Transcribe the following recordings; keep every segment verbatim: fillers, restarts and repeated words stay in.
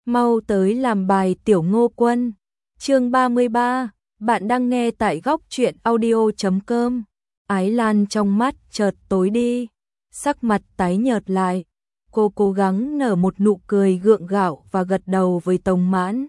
Mau tới làm bài Tiểu Ngô Quân. Chương ba mươi ba, bạn đang nghe tại góc truyện audio chấm com. Ái Lan trong mắt chợt tối đi, sắc mặt tái nhợt lại. Cô cố gắng nở một nụ cười gượng gạo và gật đầu với Tống Mãn.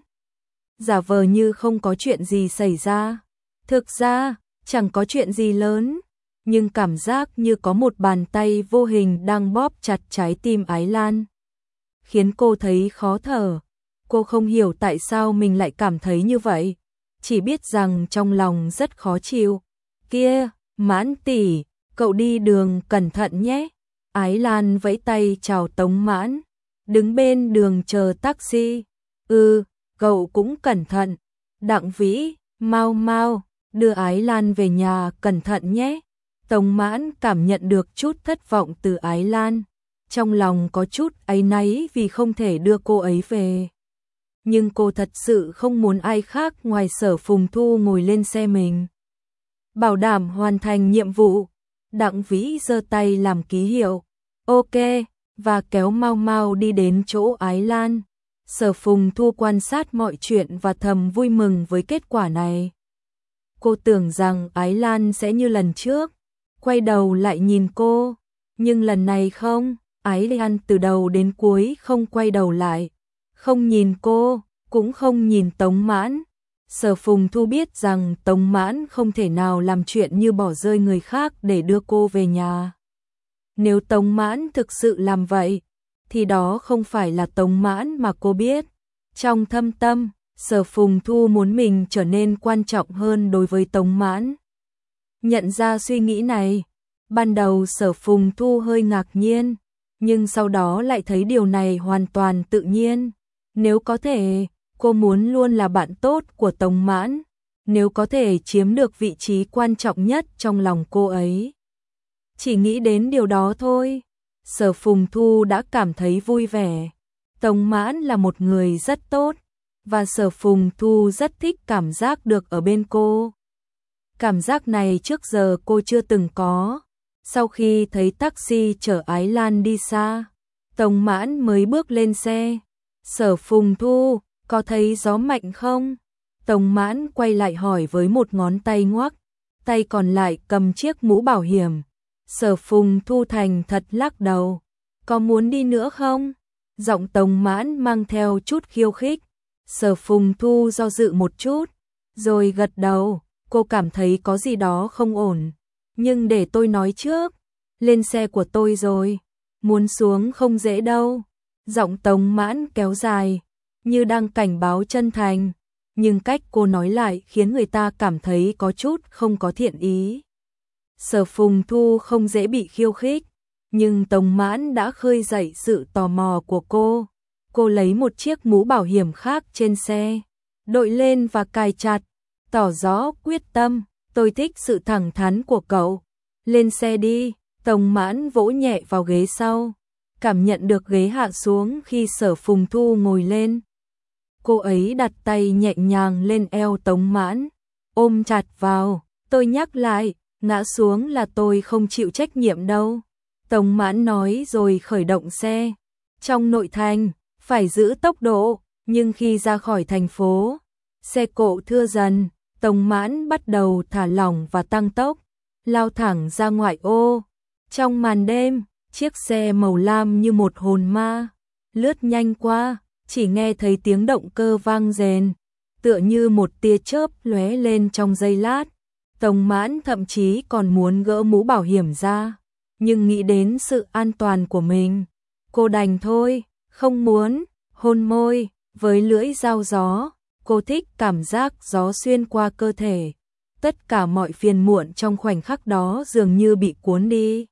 Giả vờ như không có chuyện gì xảy ra. Thực ra, chẳng có chuyện gì lớn, nhưng cảm giác như có một bàn tay vô hình đang bóp chặt trái tim Ái Lan, khiến cô thấy khó thở. Cô không hiểu tại sao mình lại cảm thấy như vậy, chỉ biết rằng trong lòng rất khó chịu. Kia, Mãn tỷ, cậu đi đường cẩn thận nhé. Ái Lan vẫy tay chào Tống Mãn, đứng bên đường chờ taxi. Ừ, cậu cũng cẩn thận. Đặng Vĩ, mau mau, đưa Ái Lan về nhà cẩn thận nhé. Tống Mãn cảm nhận được chút thất vọng từ Ái Lan, trong lòng có chút áy náy vì không thể đưa cô ấy về. Nhưng cô thật sự không muốn ai khác ngoài Sở Phùng Thu ngồi lên xe mình. Bảo đảm hoàn thành nhiệm vụ, Đặng Vĩ giơ tay làm ký hiệu, ok, và kéo mau mau đi đến chỗ Ái Lan. Sở Phùng Thu quan sát mọi chuyện và thầm vui mừng với kết quả này. Cô tưởng rằng Ái Lan sẽ như lần trước, quay đầu lại nhìn cô, nhưng lần này không, Ái Lan từ đầu đến cuối không quay đầu lại, không nhìn cô, cũng không nhìn Tống Mãn. Sở Phùng Thu biết rằng Tống Mãn không thể nào làm chuyện như bỏ rơi người khác để đưa cô về nhà. Nếu Tống Mãn thực sự làm vậy, thì đó không phải là Tống Mãn mà cô biết. Trong thâm tâm, Sở Phùng Thu muốn mình trở nên quan trọng hơn đối với Tống Mãn. Nhận ra suy nghĩ này, ban đầu Sở Phùng Thu hơi ngạc nhiên, nhưng sau đó lại thấy điều này hoàn toàn tự nhiên. Nếu có thể, cô muốn luôn là bạn tốt của Tống Mãn, nếu có thể chiếm được vị trí quan trọng nhất trong lòng cô ấy. Chỉ nghĩ đến điều đó thôi, Sở Phùng Thu đã cảm thấy vui vẻ. Tống Mãn là một người rất tốt, và Sở Phùng Thu rất thích cảm giác được ở bên cô. Cảm giác này trước giờ cô chưa từng có. Sau khi thấy taxi chở Ái Lan đi xa, Tống Mãn mới bước lên xe. Sở Phùng Thu, có thấy gió mạnh không? Tống Mãn quay lại hỏi với một ngón tay ngoắc, tay còn lại cầm chiếc mũ bảo hiểm. Sở Phùng Thu thành thật lắc đầu, có muốn đi nữa không? Giọng Tống Mãn mang theo chút khiêu khích. Sở Phùng Thu do dự một chút, rồi gật đầu. Cô cảm thấy có gì đó không ổn, nhưng để tôi nói trước, lên xe của tôi rồi, muốn xuống không dễ đâu. Giọng Tống Mãn kéo dài, như đang cảnh báo chân thành, nhưng cách cô nói lại khiến người ta cảm thấy có chút không có thiện ý. Sở Phùng Thu không dễ bị khiêu khích, nhưng Tống Mãn đã khơi dậy sự tò mò của cô. Cô lấy một chiếc mũ bảo hiểm khác trên xe, đội lên và cài chặt, tỏ rõ quyết tâm. Tôi thích sự thẳng thắn của cậu. Lên xe đi. Tống Mãn vỗ nhẹ vào ghế sau, cảm nhận được ghế hạ xuống khi Sở Phùng Thu ngồi lên. Cô ấy đặt tay nhẹ nhàng lên eo Tống Mãn, ôm chặt vào. Tôi nhắc lại, ngã xuống là tôi không chịu trách nhiệm đâu. Tống Mãn nói rồi khởi động xe. Trong nội thành, phải giữ tốc độ, nhưng khi ra khỏi thành phố, xe cộ thưa dần. Tống Mãn bắt đầu thả lỏng và tăng tốc, lao thẳng ra ngoại ô. Trong màn đêm, chiếc xe màu lam như một hồn ma lướt nhanh qua, chỉ nghe thấy tiếng động cơ vang rền, tựa như một tia chớp lóe lên trong giây lát. Tống Mãn thậm chí còn muốn gỡ mũ bảo hiểm ra, nhưng nghĩ đến sự an toàn của mình, cô đành thôi, không muốn. Hôn môi với lưỡi dao gió. Cô thích cảm giác gió xuyên qua cơ thể. Tất cả mọi phiền muộn trong khoảnh khắc đó dường như bị cuốn đi.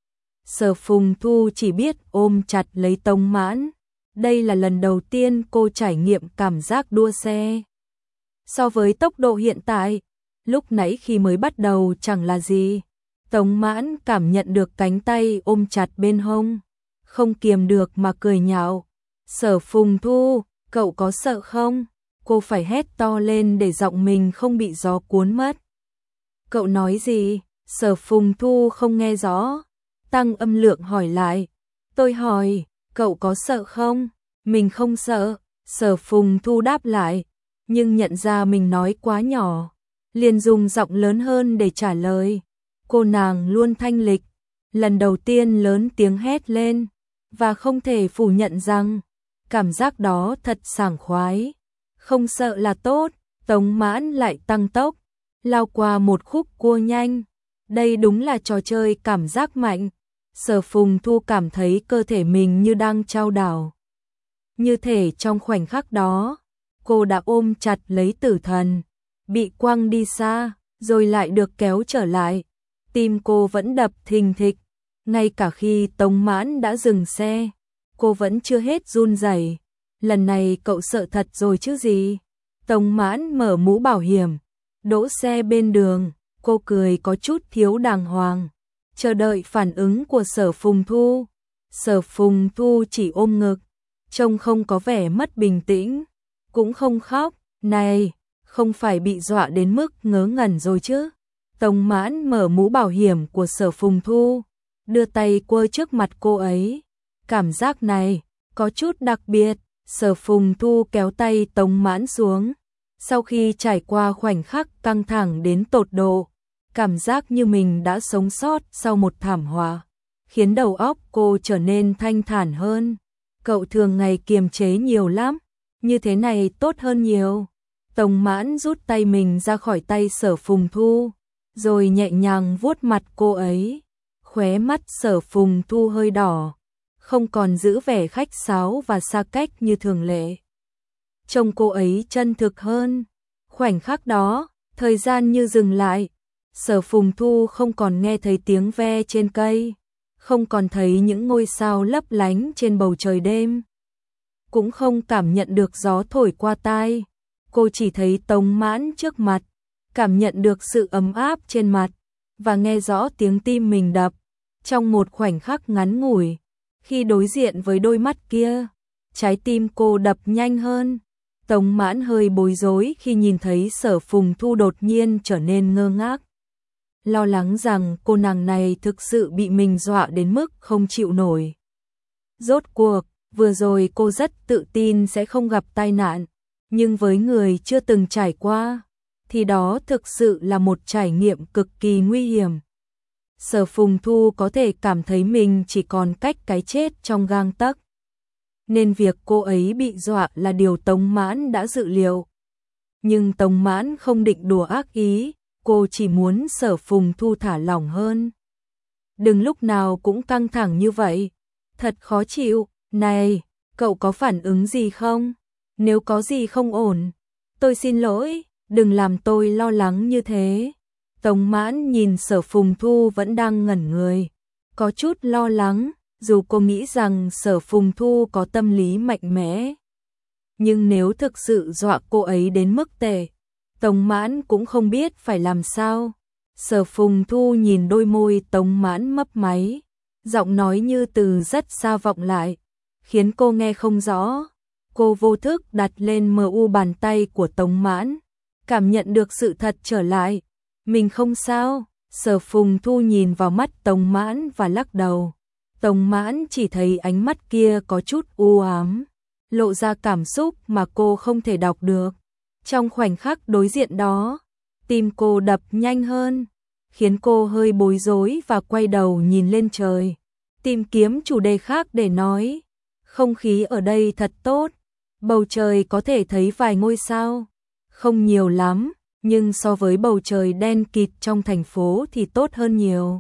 Sở Phùng Thu chỉ biết ôm chặt lấy Tống Mãn. Đây là lần đầu tiên cô trải nghiệm cảm giác đua xe. So với tốc độ hiện tại, lúc nãy khi mới bắt đầu chẳng là gì. Tống Mãn cảm nhận được cánh tay ôm chặt bên hông, không kiềm được mà cười nhạo. Sở Phùng Thu, cậu có sợ không? Cô phải hét to lên để giọng mình không bị gió cuốn mất. Cậu nói gì? Sở Phùng Thu không nghe rõ, tăng âm lượng hỏi lại. Tôi hỏi, cậu có sợ không? Mình không sợ, Sở Phùng Thu đáp lại, nhưng nhận ra mình nói quá nhỏ, liền dùng giọng lớn hơn để trả lời. Cô nàng luôn thanh lịch, lần đầu tiên lớn tiếng hét lên, và không thể phủ nhận rằng cảm giác đó thật sảng khoái. Không sợ là tốt. Tống Mãn lại tăng tốc, lao qua một khúc cua nhanh. Đây đúng là trò chơi cảm giác mạnh. Sở Phùng Thu cảm thấy cơ thể mình như đang chao đảo. Như thể trong khoảnh khắc đó, cô đã ôm chặt lấy tử thần, bị quăng đi xa, rồi lại được kéo trở lại. Tim cô vẫn đập thình thịch, ngay cả khi Tống Mãn đã dừng xe, cô vẫn chưa hết run rẩy. Lần này cậu sợ thật rồi chứ gì? Tống Mãn mở mũ bảo hiểm, đỗ xe bên đường, cô cười có chút thiếu đàng hoàng, chờ đợi phản ứng của Sở Phùng Thu. Sở Phùng Thu chỉ ôm ngực, trông không có vẻ mất bình tĩnh, cũng không khóc. Này, không phải bị dọa đến mức ngớ ngẩn rồi chứ? Tống Mãn mở mũ bảo hiểm của Sở Phùng Thu, đưa tay quơ trước mặt cô ấy. Cảm giác này có chút đặc biệt. Sở Phùng Thu kéo tay Tống Mãn xuống. Sau khi trải qua khoảnh khắc căng thẳng đến tột độ, cảm giác như mình đã sống sót sau một thảm họa, khiến đầu óc cô trở nên thanh thản hơn. Cậu thường ngày kiềm chế nhiều lắm, như thế này tốt hơn nhiều. Tống Mãn rút tay mình ra khỏi tay Sở Phùng Thu, rồi nhẹ nhàng vuốt mặt cô ấy. Khóe mắt Sở Phùng Thu hơi đỏ, không còn giữ vẻ khách sáo và xa cách như thường lệ. Trông cô ấy chân thực hơn. Khoảnh khắc đó, thời gian như dừng lại. Sở Phùng Thu không còn nghe thấy tiếng ve trên cây, không còn thấy những ngôi sao lấp lánh trên bầu trời đêm, cũng không cảm nhận được gió thổi qua tai. Cô chỉ thấy Tống Mãn trước mặt, cảm nhận được sự ấm áp trên mặt, và nghe rõ tiếng tim mình đập. Trong một khoảnh khắc ngắn ngủi, khi đối diện với đôi mắt kia, trái tim cô đập nhanh hơn. Tống Mãn hơi bối rối khi nhìn thấy Sở Phùng Thu đột nhiên trở nên ngơ ngác, lo lắng rằng cô nàng này thực sự bị mình dọa đến mức không chịu nổi. Rốt cuộc, vừa rồi cô rất tự tin sẽ không gặp tai nạn, nhưng với người chưa từng trải qua, thì đó thực sự là một trải nghiệm cực kỳ nguy hiểm. Sở Phùng Thu có thể cảm thấy mình chỉ còn cách cái chết trong gang tấc, nên việc cô ấy bị dọa là điều Tống Mãn đã dự liệu. Nhưng Tống Mãn không định đùa ác ý, cô chỉ muốn Sở Phùng Thu thả lỏng hơn. Đừng lúc nào cũng căng thẳng như vậy, thật khó chịu. Này, cậu có phản ứng gì không? Nếu có gì không ổn, tôi xin lỗi, đừng làm tôi lo lắng như thế. Tống Mãn nhìn Sở Phùng Thu vẫn đang ngẩn người, có chút lo lắng, dù cô nghĩ rằng Sở Phùng Thu có tâm lý mạnh mẽ. Nhưng nếu thực sự dọa cô ấy đến mức tệ, Tống Mãn cũng không biết phải làm sao. Sở Phùng Thu nhìn đôi môi Tống Mãn mấp máy, giọng nói như từ rất xa vọng lại, khiến cô nghe không rõ. Cô vô thức đặt lên mờ u bàn tay của Tống Mãn, cảm nhận được sự thật trở lại. Mình không sao. Sở Phùng Thu nhìn vào mắt Tống Mãn và lắc đầu. Tống Mãn chỉ thấy ánh mắt kia có chút u ám, lộ ra cảm xúc mà cô không thể đọc được. Trong khoảnh khắc đối diện đó, tim cô đập nhanh hơn, khiến cô hơi bối rối và quay đầu nhìn lên trời, tìm kiếm chủ đề khác để nói. Không khí ở đây thật tốt, bầu trời có thể thấy vài ngôi sao, không nhiều lắm, nhưng so với bầu trời đen kịt trong thành phố thì tốt hơn nhiều.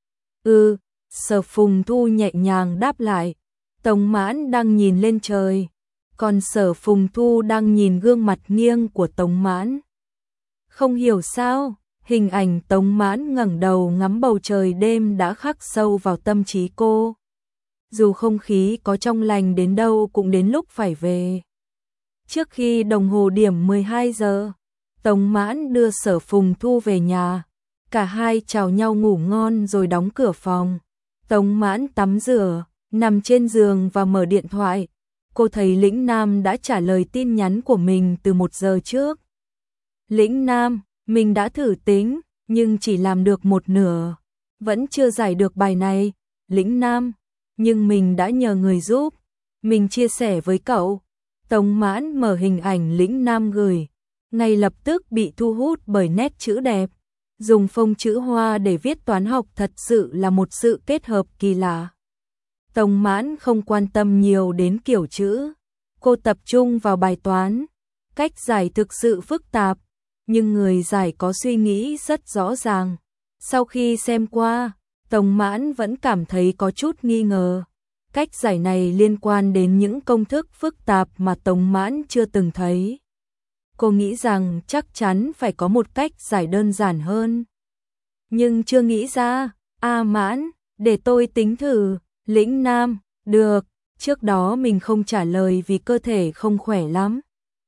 Ừ, Sở Phùng Thu nhẹ nhàng đáp lại. Tống Mãn đang nhìn lên trời, còn Sở Phùng Thu đang nhìn gương mặt nghiêng của Tống Mãn. Không hiểu sao, hình ảnh Tống Mãn ngẩng đầu ngắm bầu trời đêm đã khắc sâu vào tâm trí cô. Dù không khí có trong lành đến đâu cũng đến lúc phải về. Trước khi đồng hồ điểm mười hai giờ, Tống Mãn đưa Sở Phùng Thu về nhà. Cả hai chào nhau ngủ ngon rồi đóng cửa phòng. Tống Mãn tắm rửa, nằm trên giường và mở điện thoại. Cô thấy Lĩnh Nam đã trả lời tin nhắn của mình từ một giờ trước. Lĩnh Nam, mình đã thử tính, nhưng chỉ làm được một nửa. Vẫn chưa giải được bài này. Lĩnh Nam, nhưng mình đã nhờ người giúp. Mình chia sẻ với cậu. Tống Mãn mở hình ảnh Lĩnh Nam gửi, ngay lập tức bị thu hút bởi nét chữ đẹp. Dùng phông chữ Hoa để viết toán học thật sự là một sự kết hợp kỳ lạ. Tống Mãn không quan tâm nhiều đến kiểu chữ, cô tập trung vào bài toán. Cách giải thực sự phức tạp, nhưng người giải có suy nghĩ rất rõ ràng. Sau khi xem qua, Tống Mãn vẫn cảm thấy có chút nghi ngờ. Cách giải này liên quan đến những công thức phức tạp mà Tống Mãn chưa từng thấy. Cô nghĩ rằng chắc chắn phải có một cách giải đơn giản hơn. Nhưng chưa nghĩ ra. A Mãn, để tôi tính thử. Lĩnh Nam, được, trước đó mình không trả lời vì cơ thể không khỏe lắm,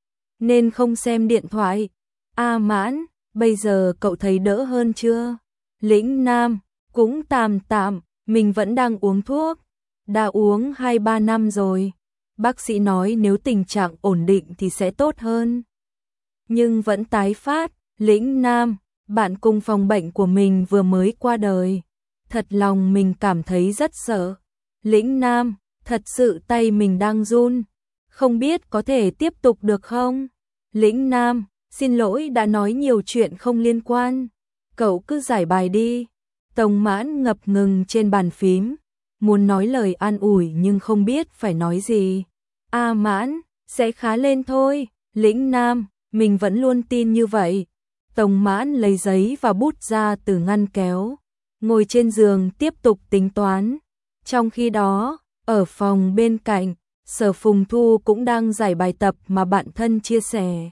nên không xem điện thoại. A Mãn, bây giờ cậu thấy đỡ hơn chưa? Lĩnh Nam, cũng tạm tạm, mình vẫn đang uống thuốc. Đã uống hai ba năm rồi. Bác sĩ nói nếu tình trạng ổn định thì sẽ tốt hơn. Nhưng vẫn tái phát. Lĩnh Nam, bạn cùng phòng bệnh của mình vừa mới qua đời. Thật lòng mình cảm thấy rất sợ. Lĩnh Nam, thật sự tay mình đang run. Không biết có thể tiếp tục được không? Lĩnh Nam, xin lỗi đã nói nhiều chuyện không liên quan. Cậu cứ giải bài đi. Tống Mãn ngập ngừng trên bàn phím, muốn nói lời an ủi nhưng không biết phải nói gì. A Mãn, sẽ khá lên thôi. Lĩnh Nam, mình vẫn luôn tin như vậy. Tống Mãn lấy giấy và bút ra từ ngăn kéo, ngồi trên giường tiếp tục tính toán. Trong khi đó, ở phòng bên cạnh, Sở Phùng Thu cũng đang giải bài tập mà bạn thân chia sẻ.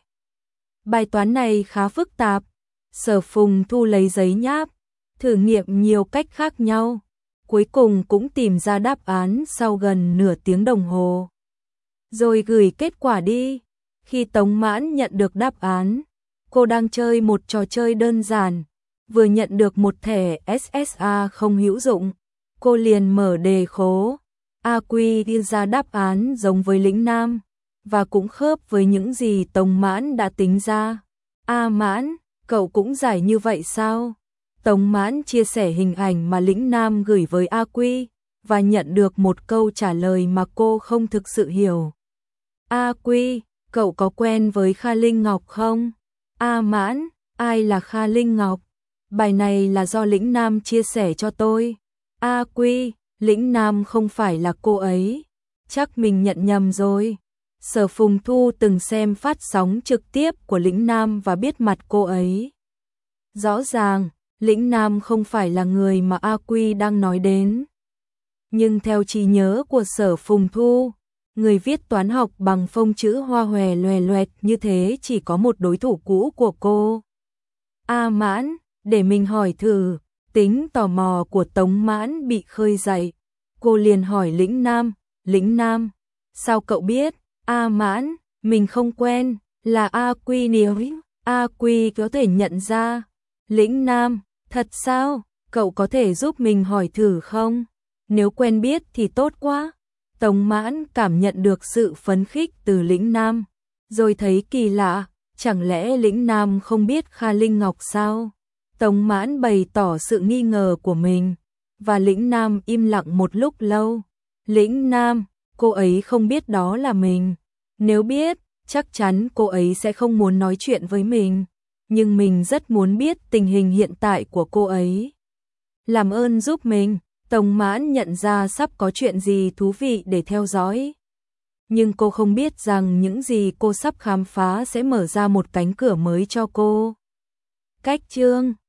Bài toán này khá phức tạp. Sở Phùng Thu lấy giấy nháp, thử nghiệm nhiều cách khác nhau, cuối cùng cũng tìm ra đáp án sau gần nửa tiếng đồng hồ. Rồi gửi kết quả đi. Khi Tống Mãn nhận được đáp án, cô đang chơi một trò chơi đơn giản, vừa nhận được một thẻ ét ét a không hữu dụng, cô liền mở đề khố. A Quy đưa ra đáp án giống với Lĩnh Nam, và cũng khớp với những gì Tống Mãn đã tính ra. A Mãn, cậu cũng giải như vậy sao? Tống Mãn chia sẻ hình ảnh mà Lĩnh Nam gửi với A Quy, và nhận được một câu trả lời mà cô không thực sự hiểu. A Quy, cậu có quen với Kha Linh Ngọc không? A Mãn, ai là Kha Linh Ngọc? Bài này là do Lĩnh Nam chia sẻ cho tôi. A Quy, Lĩnh Nam không phải là cô ấy. Chắc mình nhận nhầm rồi. Sở Phùng Thu từng xem phát sóng trực tiếp của Lĩnh Nam và biết mặt cô ấy. Rõ ràng, Lĩnh Nam không phải là người mà A Quy đang nói đến. Nhưng theo trí nhớ của Sở Phùng Thu, người viết toán học bằng phông chữ Hoa hòe loè loẹt như thế chỉ có một đối thủ cũ của cô. A Mãn, để mình hỏi thử. Tính tò mò của Tống Mãn bị khơi dậy. Cô liền hỏi Lĩnh Nam, Lĩnh Nam, sao cậu biết? A Mãn, mình không quen, là A Quy nếu A Quy có thể nhận ra. Lĩnh Nam, thật sao? Cậu có thể giúp mình hỏi thử không? Nếu quen biết thì tốt quá. Tống Mãn cảm nhận được sự phấn khích từ Lĩnh Nam, rồi thấy kỳ lạ, chẳng lẽ Lĩnh Nam không biết Kha Linh Ngọc sao? Tống Mãn bày tỏ sự nghi ngờ của mình, và Lĩnh Nam im lặng một lúc lâu. Lĩnh Nam, cô ấy không biết đó là mình. Nếu biết, chắc chắn cô ấy sẽ không muốn nói chuyện với mình. Nhưng mình rất muốn biết tình hình hiện tại của cô ấy. Làm ơn giúp mình. Tống Mãn nhận ra sắp có chuyện gì thú vị để theo dõi. Nhưng cô không biết rằng những gì cô sắp khám phá sẽ mở ra một cánh cửa mới cho cô. Cách chương